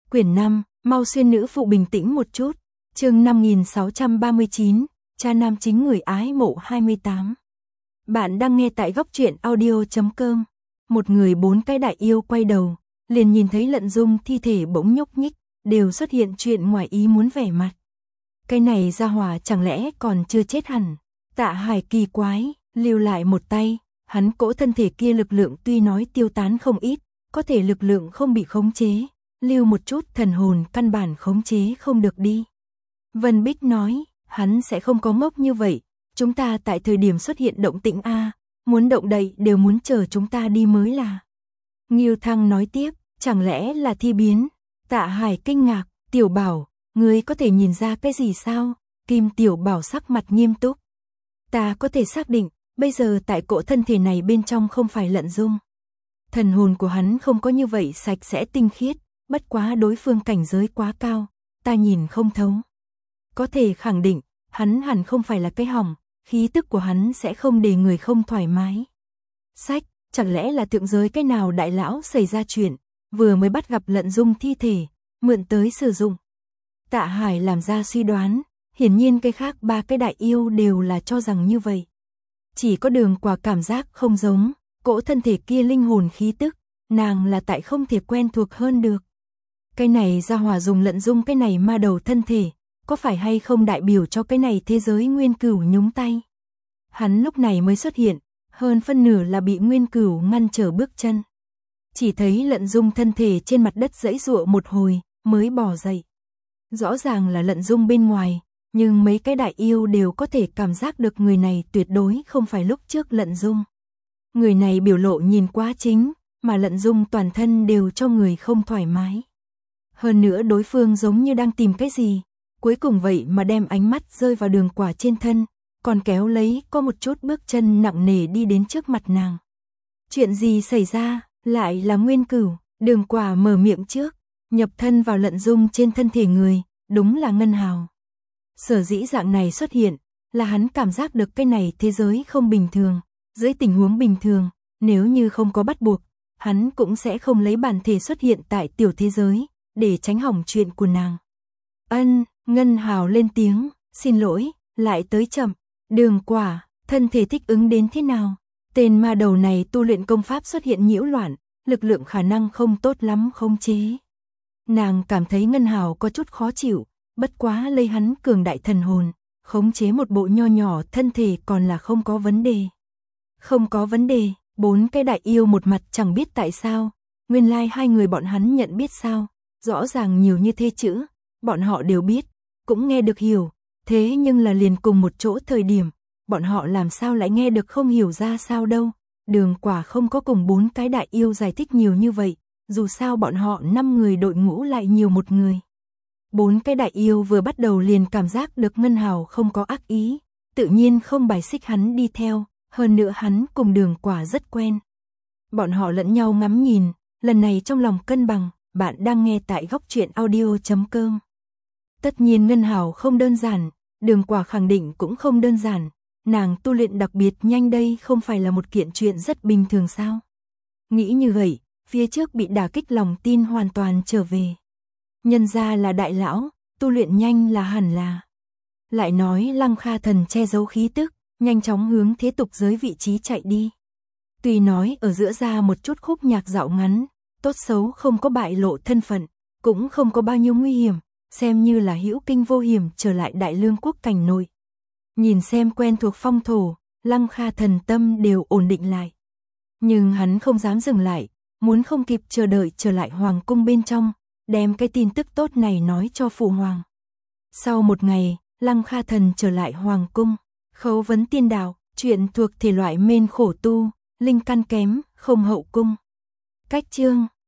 Quyển 5, mau xuyên nữ phụ bình tĩnh một chút. Chương 5639, cha nam chính người ái mộ 28. Bạn đang nghe tại góc truyện audio.com. Một người bốn cái đại yêu quay đầu, liền nhìn thấy Lận Dung thi thể bỗng nhúc nhích, đều xuất hiện chuyện ngoài ý muốn vẻ mặt. Cái này ra hỏa chẳng lẽ còn chưa chết hẳn? Tạ Hải kỳ quái, lưu lại một tay, hắn cỗ thân thể kia lực lượng tuy nói tiêu tán không ít, có thể lực lượng không bị khống chế, lưu một chút thần hồn căn bản khống chế không được đi. Vân Bích nói, hắn sẽ không có ngốc như vậy, chúng ta tại thời điểm xuất hiện động tĩnh a, muốn động đậy đều muốn chờ chúng ta đi mới là. Ngưu Thăng nói tiếp, chẳng lẽ là thi biến? Tạ Hải kinh ngạc, Tiểu Bảo, ngươi có thể nhìn ra cái gì sao? Kim Tiểu Bảo sắc mặt nghiêm túc. Ta có thể xác định, bây giờ tại cỗ thân thể này bên trong không phải Lận Dung. Thần hồn của hắn không có như vậy sạch sẽ tinh khiết, bất quá đối phương cảnh giới quá cao, ta nhìn không thấu. Có thể khẳng định, hắn hẳn không phải là cái hỏng, khí tức của hắn sẽ không để người không thoải mái. Sách, chẳng lẽ là thượng giới cái nào đại lão xảy ra chuyện, vừa mới bắt gặp Lận Dung thi thể, mượn tới sử dụng. Tạ Hải làm ra suy đoán, hiển nhiên cái khác ba cái đại yêu đều là cho rằng như vậy. Chỉ có Đường Quả cảm giác không giống, cỗ thân thể kia linh hồn khí tức, nàng là tại không thể quen thuộc hơn được. Cái này ra hỏa dùng Lận Dung cái này ma đầu thân thể, có phải hay không đại biểu cho cái này thế giới Nguyên Cửu nhúng tay? Hắn lúc này mới xuất hiện, hơn phân nửa là bị Nguyên Cửu ngăn trở bước chân. Chỉ thấy Lận Dung thân thể trên mặt đất giãy giụa một hồi, mới bò dậy. Rõ ràng là Lận Dung bên ngoài, nhưng mấy cái đại yêu đều có thể cảm giác được người này tuyệt đối không phải lúc trước Lận Dung. Người này biểu lộ nhìn quá chính, mà Lận Dung toàn thân đều cho người không thoải mái. Hơn nữa đối phương giống như đang tìm cái gì, cuối cùng vậy mà đem ánh mắt rơi vào Đường Quả trên thân, còn kéo lấy có một chút bước chân nặng nề đi đến trước mặt nàng. Chuyện gì xảy ra, lại là Nguyên Cửu? Đường Quả mở miệng trước, nhập thân vào Lận Dung trên thân thể người, đúng là Ngân Hào. Sở dĩ dạng này xuất hiện, là hắn cảm giác được cái này thế giới không bình thường, dưới tình huống bình thường, nếu như không có bắt buộc, hắn cũng sẽ không lấy bản thể xuất hiện tại tiểu thế giới, để tránh hỏng chuyện của nàng. Ngân Hào lên tiếng, xin lỗi, lại tới chậm. Đường Quả, thân thể thích ứng đến thế nào? Tên ma đầu này tu luyện công pháp xuất hiện nhiễu loạn, lực lượng khả năng không tốt lắm khống chế. Nàng cảm thấy Ngân Hào có chút khó chịu, bất quá lấy hắn cường đại thần hồn, khống chế một bộ nho nhỏ thân thể còn là không có vấn đề. Không có vấn đề, bốn cái đại yêu một mặt chẳng biết tại sao, nguyên lai hai người bọn hắn nhận biết sao, rõ ràng nhiều như thế chữ, bọn họ đều biết, cũng nghe được hiểu, thế nhưng là liền cùng một chỗ thời điểm, bọn họ làm sao lại nghe được không hiểu ra sao đâu. Đường Quả không có cùng bốn cái đại yêu giải thích nhiều như vậy, dù sao bọn họ 5 người đội ngũ lại nhiều một người. Bốn cái đại yêu vừa bắt đầu liền cảm giác được Ngân Hào không có ác ý, tự nhiên không bài xích hắn đi theo, hơn nữa hắn cùng Đường Quả rất quen. Bọn họ lẫn nhau ngắm nhìn, lần này trong lòng cân bằng. Bạn đang nghe tại góc truyện audio.com. Tất nhiên Ngân Hào không đơn giản, Đường Quả khẳng định cũng không đơn giản, nàng tu luyện đặc biệt nhanh đây không phải là một kiện chuyện rất bình thường sao? Nghĩ như vậy, phía trước bị đả kích lòng tin hoàn toàn trở về. Nhân ra là đại lão, tu luyện nhanh là hẳn là. Lại nói Lăng Kha Thần che giấu khí tức, nhanh chóng hướng thế tục giới vị trí chạy đi. Tuy nói ở giữa ra một chút khúc nhạc dạo ngắn, tốt xấu không có bại lộ thân phận, cũng không có bao nhiêu nguy hiểm, xem như là hữu kinh vô hiểm trở lại Đại Lương quốc cảnh nội. Nhìn xem quen thuộc phong thổ, Lăng Kha Thần tâm đều ổn định lại. Nhưng hắn không dám dừng lại, muốn không kịp chờ đợi trở lại hoàng cung bên trong, đem cái tin tức tốt này nói cho phụ hoàng. Sau một ngày, Lăng Kha Thần trở lại hoàng cung, khấu vấn tiên đạo, chuyện thuộc thể loại mên khổ tu, linh căn kém, không hậu cung. Cách chương